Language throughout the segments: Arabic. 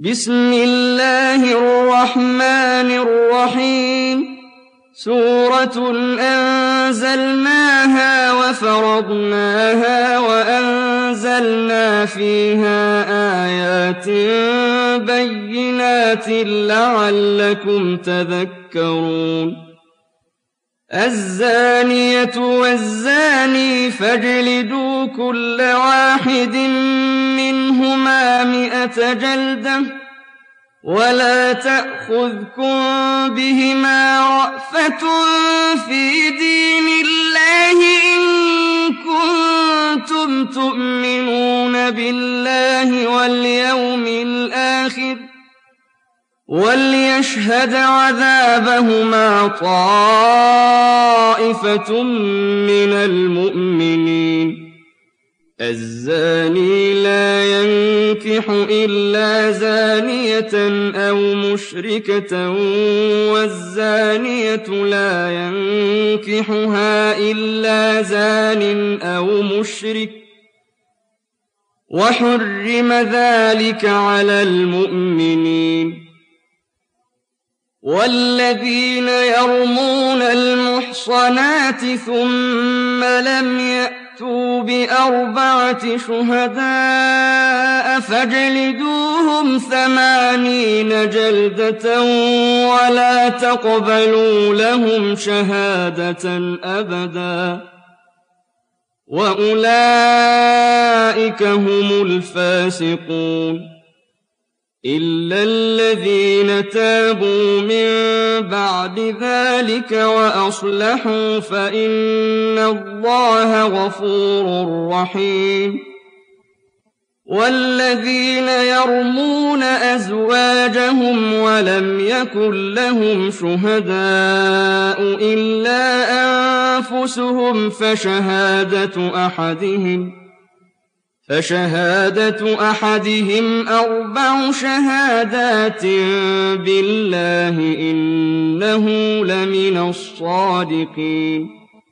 بسم الله الرحمن الرحيم سورة أنزلناها وفرضناها وأنزلنا فيها آيات بينات لعلكم تذكرون الزانية والزاني فاجلدوا كل واحد منهما 100 جلدة ولا تأخذكم بهما رأفة في دين الله إن كنتم تؤمنون بالله واليوم الآخر وليشهد عذابهما طائفة من المؤمنين الزاني لا ينكح إلا زانية أو مشركة والزانية لا ينكحها إلا زان أو مشرك وحرم ذلك على المؤمنين والذين يرمون المحصنات ثم لم يأتوا ب4 شهداء فاجلدوهم 80 جلدة ولا تقبلوا لهم شهادة أبدا وأولئك هم الفاسقون إلا الذين تابوا من بعد ذلك وأصلحوا فإن الله غفور رحيم والذين يرمون أزواجهم ولم يكن لهم شهداء إلا أنفسهم فشهادة أحدهم 4 شهادات بالله إنه لمن الصادقين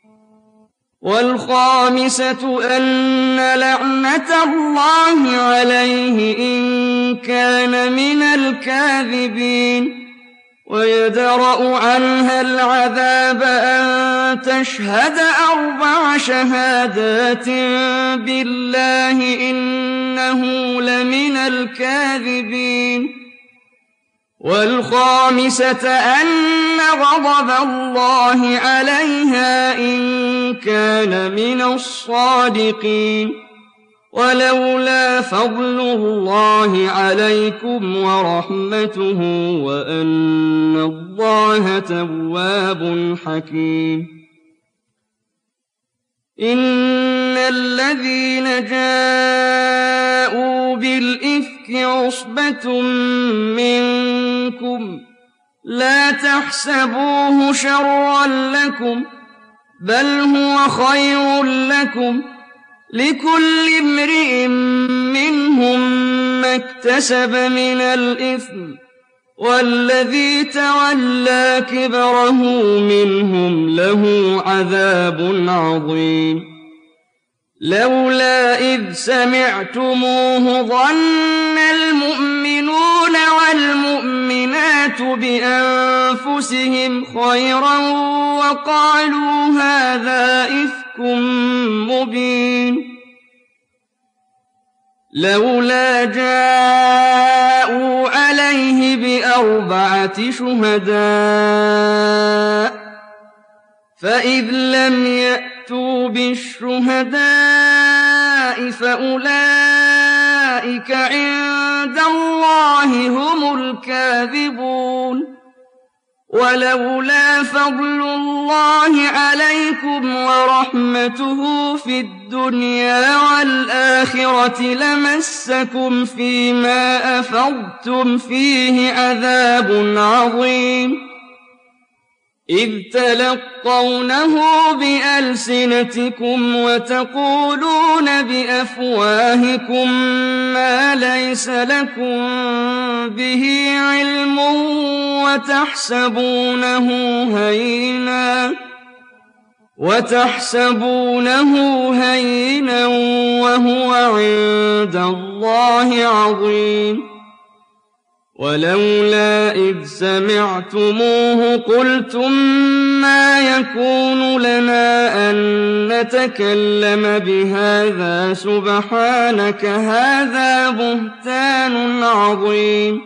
والخامسة أن لعنة الله عليه إن كان من الكاذبين ويدرأ عنها العذاب أن تشهد 4 شهادات بالله إنه لمن الكاذبين والخامسة أن غضب الله عليها إن كان من الصادقين ولولا فضل الله عليكم ورحمته وأن الله تواب حكيم إن الذين جاءوا بالإفك عصبة منكم لا تحسبوه شرا لكم بل هو خير لكم لكل امرئ منهم ما اكتسب من الإثم والذي تولى كبره منهم له عذاب عظيم لولا إذ سمعتموه ظن المؤمنون والمؤمنات بأنفسهم خيرا وقالوا هذا إفك مبين لولا جاءوا عليه ب4 شهداء فإذ لم يأتوا بالشهداء فأولئك عند الله هم الكاذبون ولولا فضل الله عليكم ورحمته في الدنيا والآخرة لمسكم فيما أفضتم فيه عذاب عظيم إذ تلقونه بألسنتكم وتقولون بأفواهكم ما ليس لكم به علم وتحسبونه هينا وهو عند الله عظيم ولولا إذ سمعتموه قلتم ما يكون لنا أن نتكلم بهذا سبحانك هذا بهتان عظيم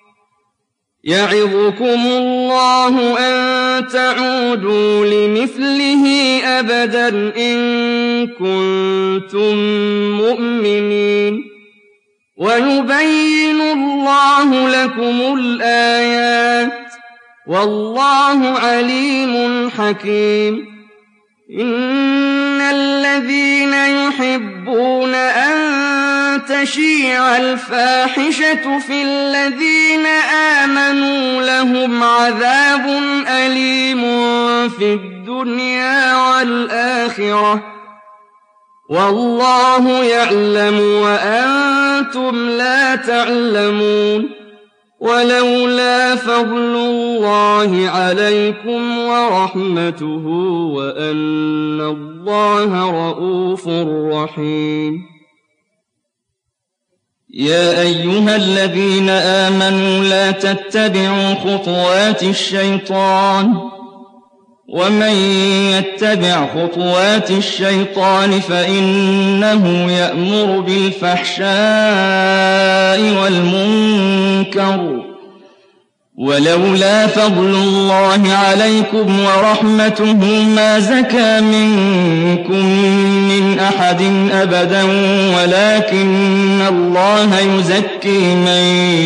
يعظكم الله أن تعودوا لمثله أبدا إن كنتم مؤمنين ويبين الله لكم الآيات والله عليم حكيم إن الذين يحبون أن تشيع الفاحشة في الذين آمنوا لهم عذاب أليم في الدنيا والآخرة والله يعلم وأنتم لا تعلمون ولولا فضل الله عليكم ورحمته وأن الله رءوف رحيم يا أيها الذين آمنوا لا تتبعوا خطوات الشيطان ومن يتبع خطوات الشيطان فإنه يأمر بالفحشاء والمنكر ولولا فضل الله عليكم ورحمته ما زكى منكم من أحد أبدا ولكن الله يزكي من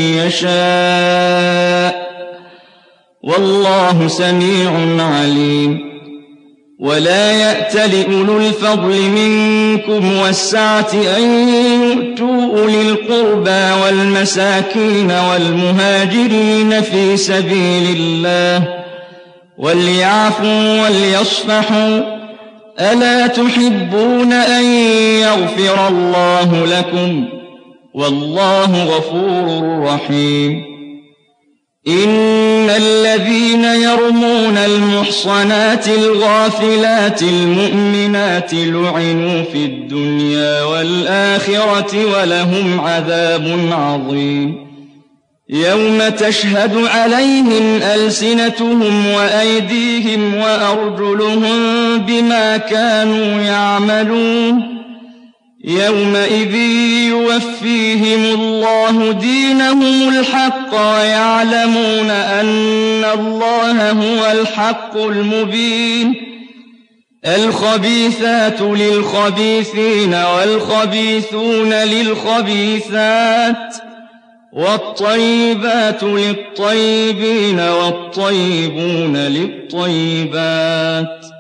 يشاء والله سميع عليم ولا يأتل أولو الفضل منكم والسعة أن يؤتوا أولي القربى والمساكين والمهاجرين في سبيل الله وليعفوا وليصفحوا ألا تحبون أن يغفر الله لكم والله غفور رحيم إن الذين يرمون المحصنات الغافلات المؤمنات لعنوا في الدنيا والآخرة ولهم عذاب عظيم يوم تشهد عليهم ألسنتهم وأيديهم وأرجلهم بما كانوا يعملون يومئذ يوفيهم الله دينهم الحق ويعلمون أن الله هو الحق المبين الخبيثات للخبيثين والخبيثون للخبيثات والطيبات للطيبين والطيبون للطيبات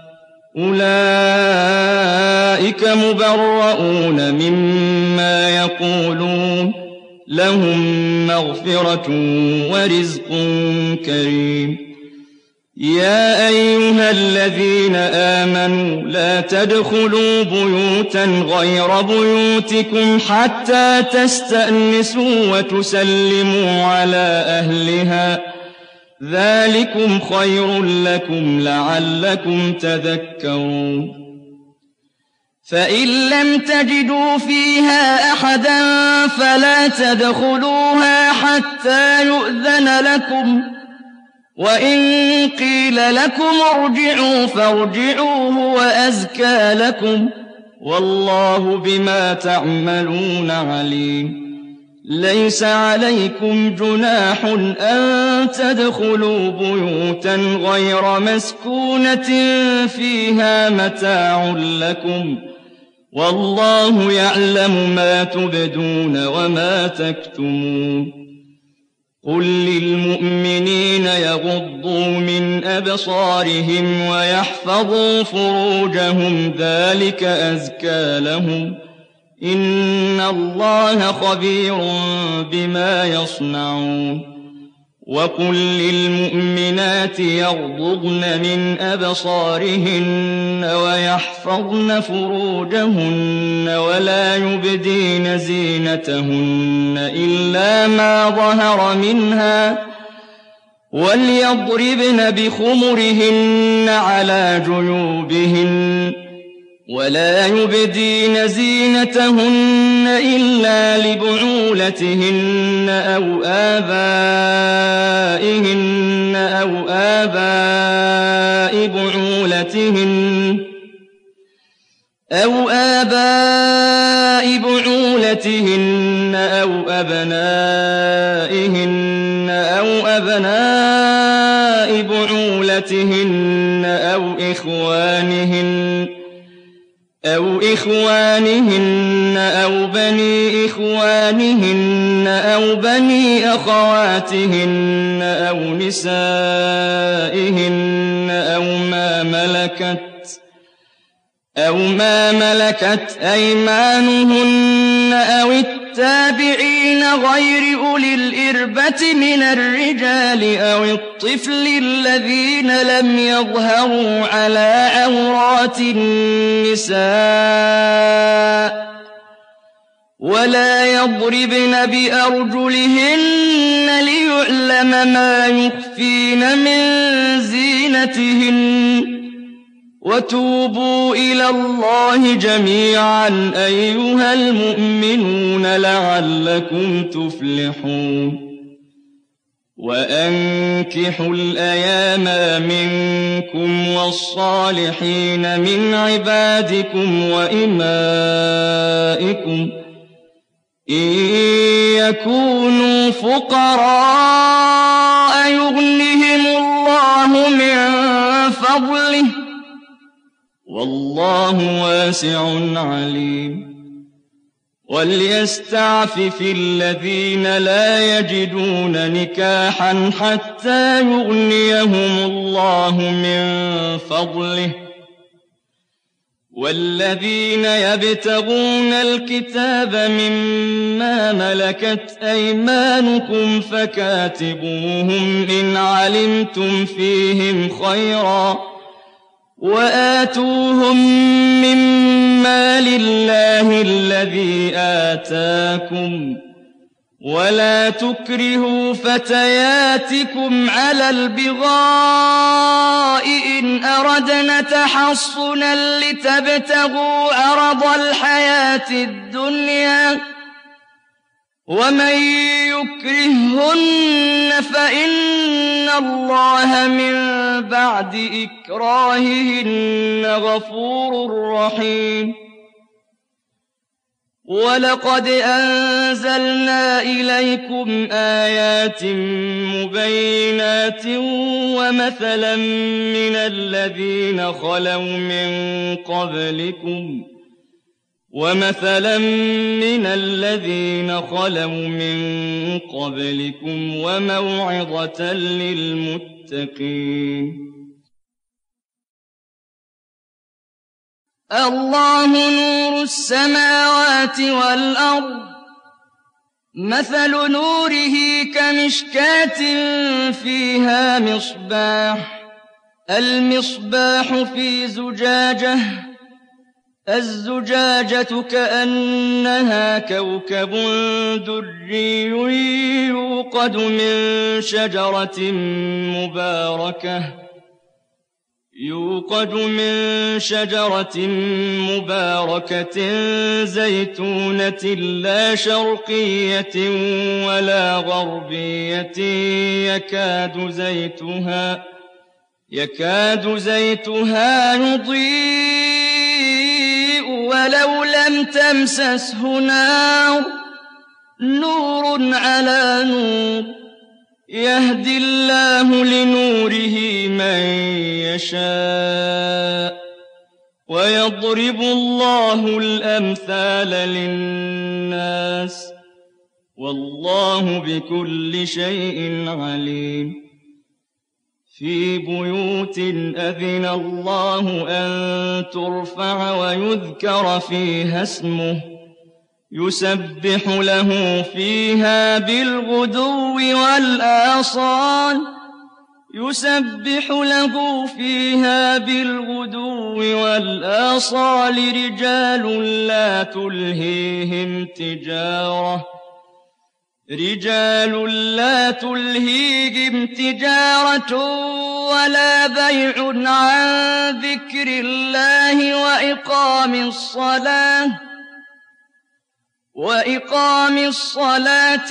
أولئك مبرؤون مما يقولون لهم مغفرة ورزق كريم يا أيها الذين آمنوا لا تدخلوا بيوتا غير بيوتكم حتى تستأنسوا وتسلموا على أهلها ذلكم خير لكم لعلكم تذكرون فإن لم تجدوا فيها أحدا فلا تدخلوها حتى يؤذن لكم وإن قيل لكم ارجعوا فارجعوا هو أزكى لكم والله بما تعملون عليم ليس عليكم جناح أن تدخلوا بيوتا غير مسكونة فيها متاع لكم والله يعلم ما تبدون وما تكتمون قل للمؤمنين يغضوا من أبصارهم ويحفظوا فروجهم ذلك أزكى لهم إن الله خبير بما يصنعون وقل للمؤمنات يغضضن من أبصارهن ويحفظن فروجهن ولا يبدين زينتهن إلا ما ظهر منها وليضربن بخمرهن على جيوبهن ولا يبدين زينتهن إلا لبعولتهن أو آبائهن أو آباء بعولتهن أو أبنائهن أو أبناء بعولتهن أو إخوانهن أو بني إخوانهن أو بني أخواتهن أو نسائهن أو ما ملكت أيمانهن أو التابعين غير أولي الإربة من الرجال أو الطفل الذين لم يظهروا على عورات النساء ولا يضربن بأرجلهن ليعلم ما يخفين من زينتهن وتوبوا إلى الله جميعا أيها المؤمنون لعلكم تفلحون وأنكحوا الأيام منكم والصالحين من عبادكم وإمائكم إن يكونوا فقراء يغنهم الله من فضله والله واسع عليم وليستعفف الذين لا يجدون نكاحا حتى يغنيهم الله من فضله والذين يبتغون الكتاب مما ملكت أيمانكم فكاتبوهم إن علمتم فيهم خيرا وآتوهم مما لله الذي آتاكم ولا تكرهوا فتياتكم على البغاء إن أردنا تحصنا لتبتغوا عرض الحياة الدنيا ومن يكرههن فإن الله من بعد إكراههن غفور رحيم ولقد أنزلنا إليكم آيات مبينات ومثلا من الذين خلوا من قبلكم وموعظة للمتقين الله نور السماوات والأرض مثل نوره كمشكاة فيها مصباح المصباح في زجاجة الزجاجة كأنها كوكب دري يوقد من شجرة مباركة زيتونة لا شرقية ولا غربية يكاد زيتها يضيء ولو لم تمسسه نار نور على نور يهدي الله لنوره من يشاء ويضرب الله الأمثال للناس والله بكل شيء عليم في بيوت أذن الله أن ترفع ويذكر فيها اسمه يسبح له فيها بالغدو والآصال رجال لا تلهيهم رجال لا تلهيهم تجارة ولا بيع عن ذكر الله وإقام الصلاة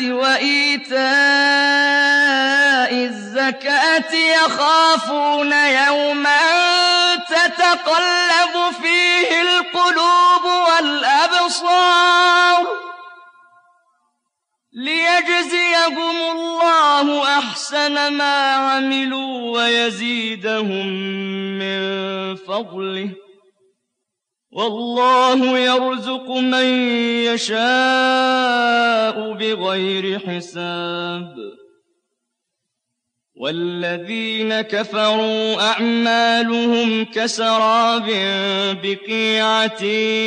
وإيتاء الزكاة يخافون يوما تتقلب فيه القلوب والأبصار ليجزيهم الله أحسن ما عملوا ويزيدهم من فضله والله يرزق من يشاء بغير حساب والذين كفروا أعمالهم كسراب بقيعة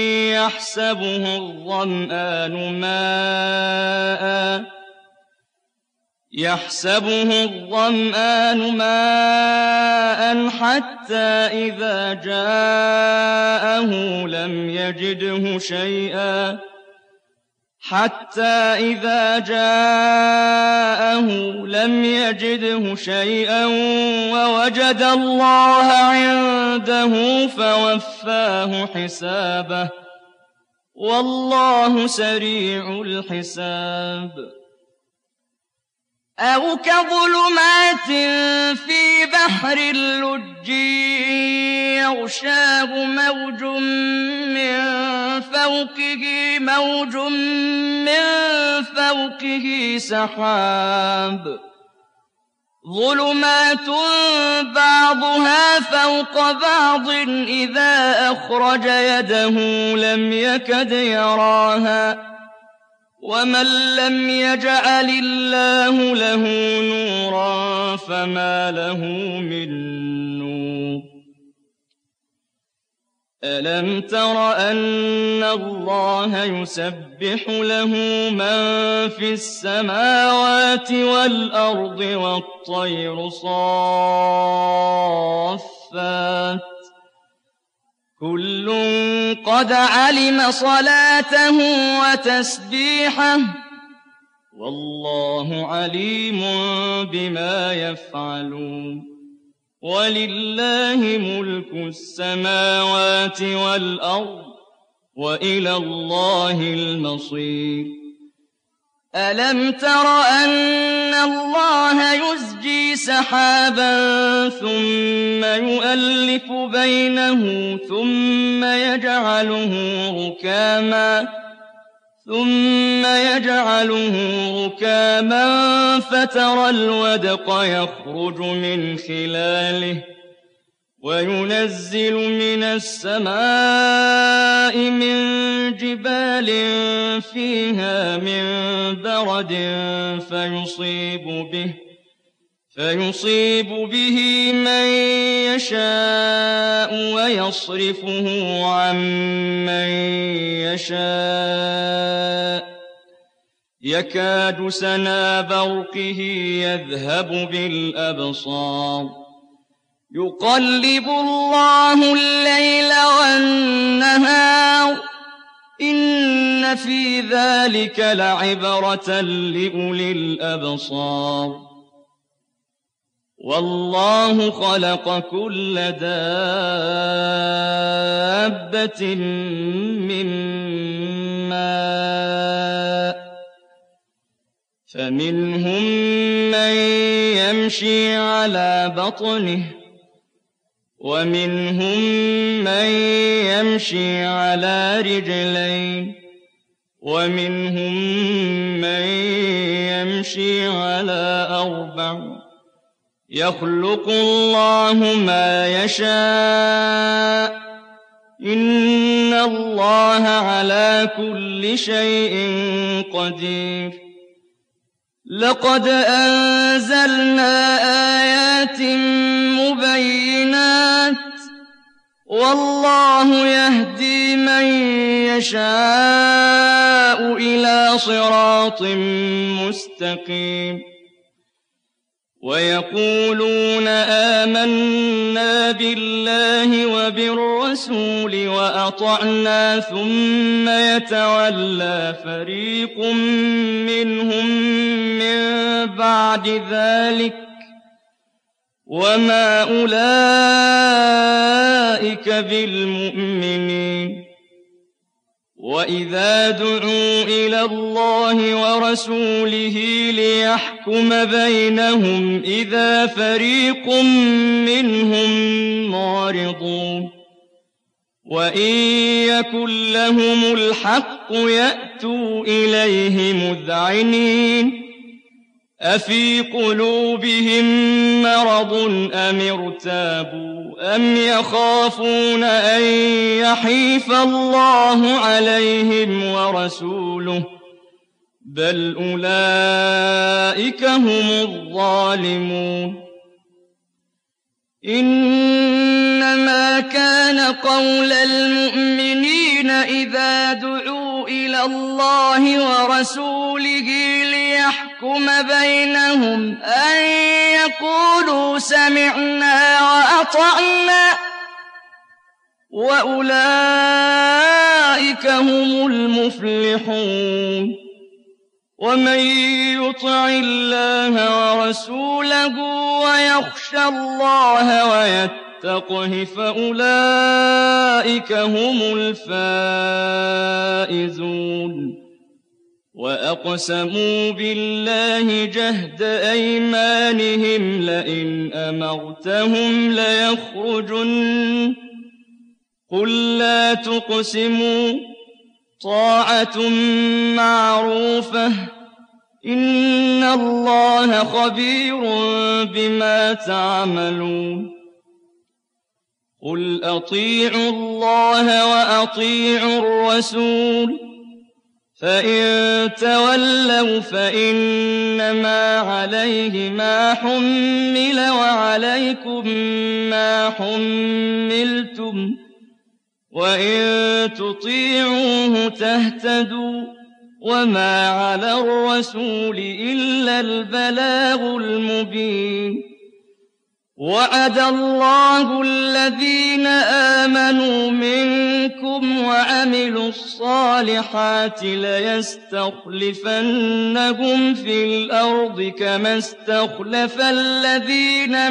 يحسبه الظمآن ماء حتى إذا جاءه لم يجده شيئا ووجد الله عنده فوفاه حسابه والله سريع الحساب أو كظلمات في بحر اللج يغشاه موج من فوقه سحاب ظلمات بعضها فوق بعض إذا أخرج يده لم يكد يراها ومن لم يجعل الله له نورا فما له من نور ألم تر أن الله يسبح له من في السماوات والأرض والطير صافات كل قد علم صلاته وتسبيحه والله عليم بما يفعلون ولله ملك السماوات والأرض وإلى الله المصير ألم تر أن الله يزجي سحابا ثم يؤلف بينه ثم يجعله ركاما فترى الودق يخرج من خلاله وينزل من السماء من جبال فيها من برد فيصيب به من يشاء ويصرفه عن من يشاء يكاد سنا برقه يذهب بالأبصار يقلب الله الليل والنهار إن في ذلك لعبرة لأولي الأبصار والله خلق كل دابة من ماء فمنهم من يمشي على بطنه ومنهم من يمشي على رجلين ومنهم من يمشي على أربع يخلق الله ما يشاء إن الله على كل شيء قدير لقد أنزلنا آيات مبينات والله يهدي من يشاء إلى صراط مستقيم ويقولون آمنا بالله وبالرسول وأطعنا ثم يتولى فريق منهم من بعد ذلك وما أولئك بالمؤمنين وإذا دعوا إلى الله ورسوله ليحكم بينهم إذا فريق منهم معرضون وإن يكن لهم الحق يأتوا إليه مذعنين أفي قلوبهم مرض أم ارتابوا أم يخافون أن يحيف الله عليهم ورسوله بل أولئك هم الظالمون إنما كان قول المؤمنين إذا دعوا إلى الله ورسوله ليحكم بينهم أن يقولوا سمعنا وأطعنا وأولئك هم المفلحون ومن يطع الله ورسوله ويخشى الله ويتقه فأولئك هم الفائزون وأقسموا بالله جهد أيمانهم لئن أمرتهم ليخرجن قل لا تقسموا طاعة معروفة إن الله خبير بما تعملون قل أطيعوا الله وأطيعوا الرسول فإن تولوا فإنما عليه ما حمل وعليكم ما حملتم وإن تطيعوه تهتدوا وما على الرسول إلا البلاغ المبين وعد الله الذين آمنوا منكم وعملوا الصالحات ليستخلفنهم في الأرض كما استخلف الذين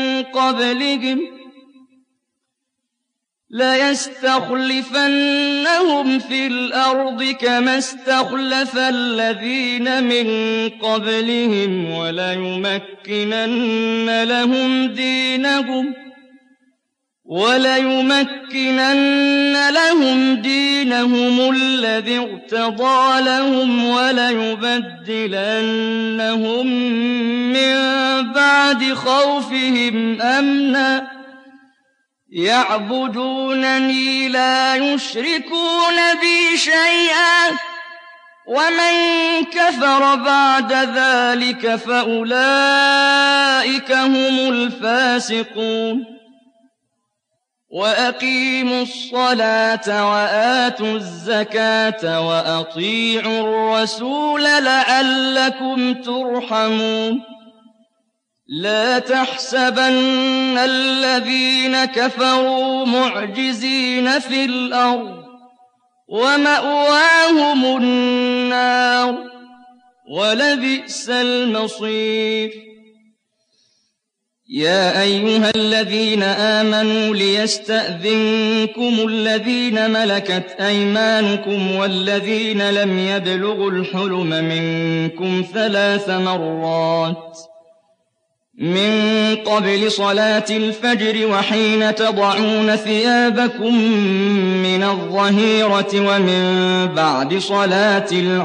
من قبلهم وليمكنن لهم دينهم الذي ارتضى لهم وليبدلنهم من بعد خوفهم أمنا يعبدونني لا يشركون بي شيئا ومن كفر بعد ذلك فأولئك هم الفاسقون وأقيموا الصلاة وآتوا الزكاة وأطيعوا الرسول لعلكم ترحمون لا تحسبن الذين كفروا معجزين في الأرض ومأواهم النار ولبئس المصير يا أيها الذين آمنوا ليستأذنكم الذين ملكت أيمانكم والذين لم يبلغوا الحلم منكم 3 مرات من قبل صلاة الفجر وحين تضعون ثيابكم من الظهيرة ومن بعد صلاة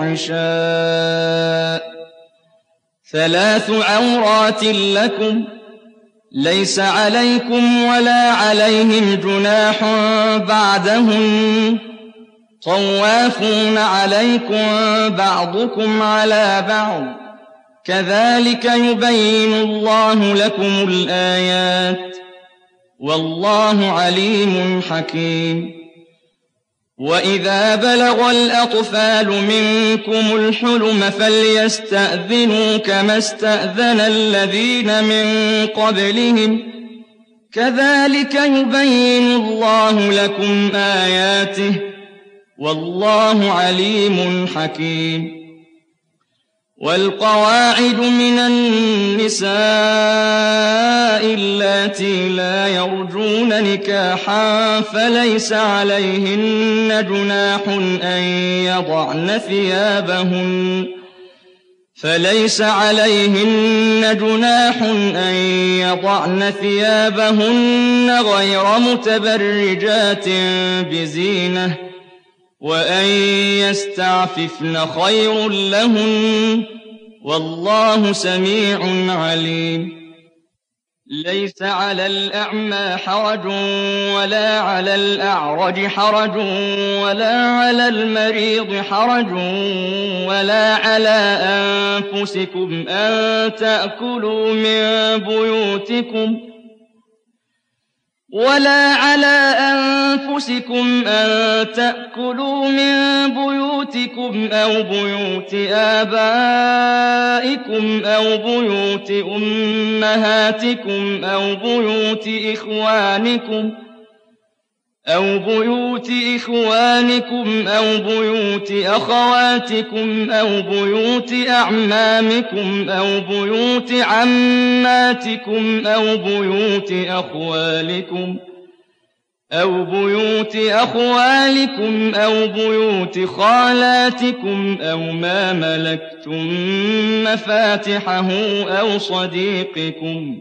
العشاء 3 عورات لكم ليس عليكم ولا عليهم جناح بعدهن طوافون عليكم بعضكم على بعض كذلك يبين الله لكم الآيات والله عليم حكيم وإذا بلغ الأطفال منكم الحلم فليستأذنوا كما استأذن الذين من قبلهم كذلك يبين الله لكم آياته والله عليم حكيم. والقواعد من النساء اللاتي لا يرجون نكاحا فليس عليهن جناح أن يضعن ثيابهن غير متبرجات بزينة وأن يستعففن خير لهن والله سميع عليم. ليس على الأعمى حرج ولا على الأعرج حرج ولا على المريض حرج ولا على أنفسكم أن تأكلوا من بيوتكم أو بيوت آبائكم أو بيوت أمهاتكم أو بيوت إخوانكم أو بيوت أخواتكم أو بيوت أعمامكم أو بيوت عماتكم أو بيوت أخوالكم أو بيوت خالاتكم أو ما ملكتم مفاتحه أو صديقكم.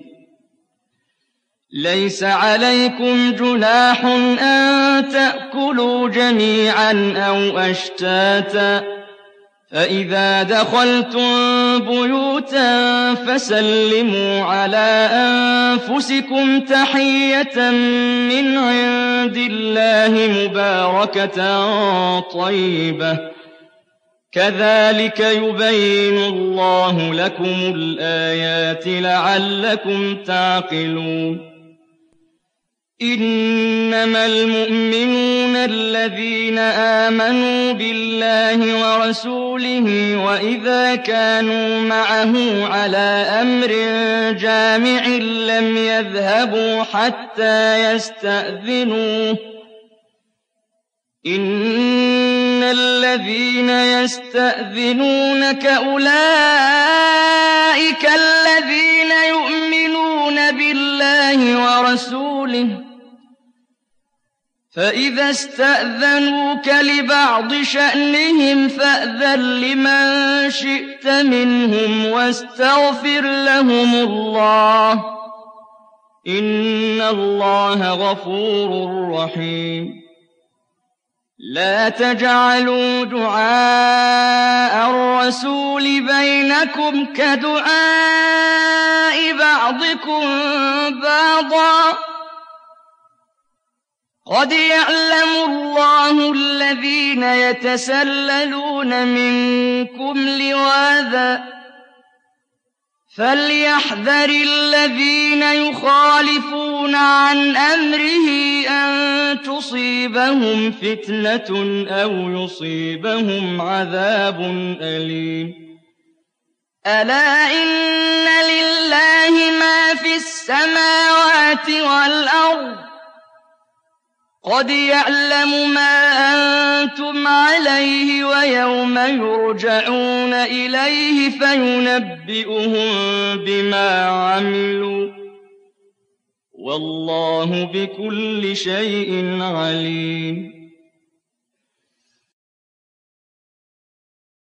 ليس عليكم جناح أن تأكلوا جميعا أو أشتاتا فإذا دخلتم بيوتا فسلموا على أنفسكم تحية من عند الله مباركة طيبة كذلك يبين الله لكم الآيات لعلكم تعقلون. إنما المؤمنون الذين آمنوا بالله ورسوله وإذا كانوا معه على أمر جامع لم يذهبوا حتى يستأذنوه. إن الذين يستأذنونك أولئك الذين يؤمنون بالله ورسوله فإذا استأذنوك لبعض شأنهم فأذن لمن شئت منهم واستغفر لهم الله إن الله غفور رحيم. لا تجعلوا دعاء الرسول بينكم كدعاء بعضكم بعضا قد يعلم الله الذين يتسللون منكم لواذا فليحذر الذين يخالفون عن أمره أن تصيبهم فتنة أو يصيبهم عذاب أليم. ألا إن لله ما في السماوات والأرض قد يعلم ما أنتم عليه ويوم يرجعون إليه فينبئهم بما عملوا والله بكل شيء عليم.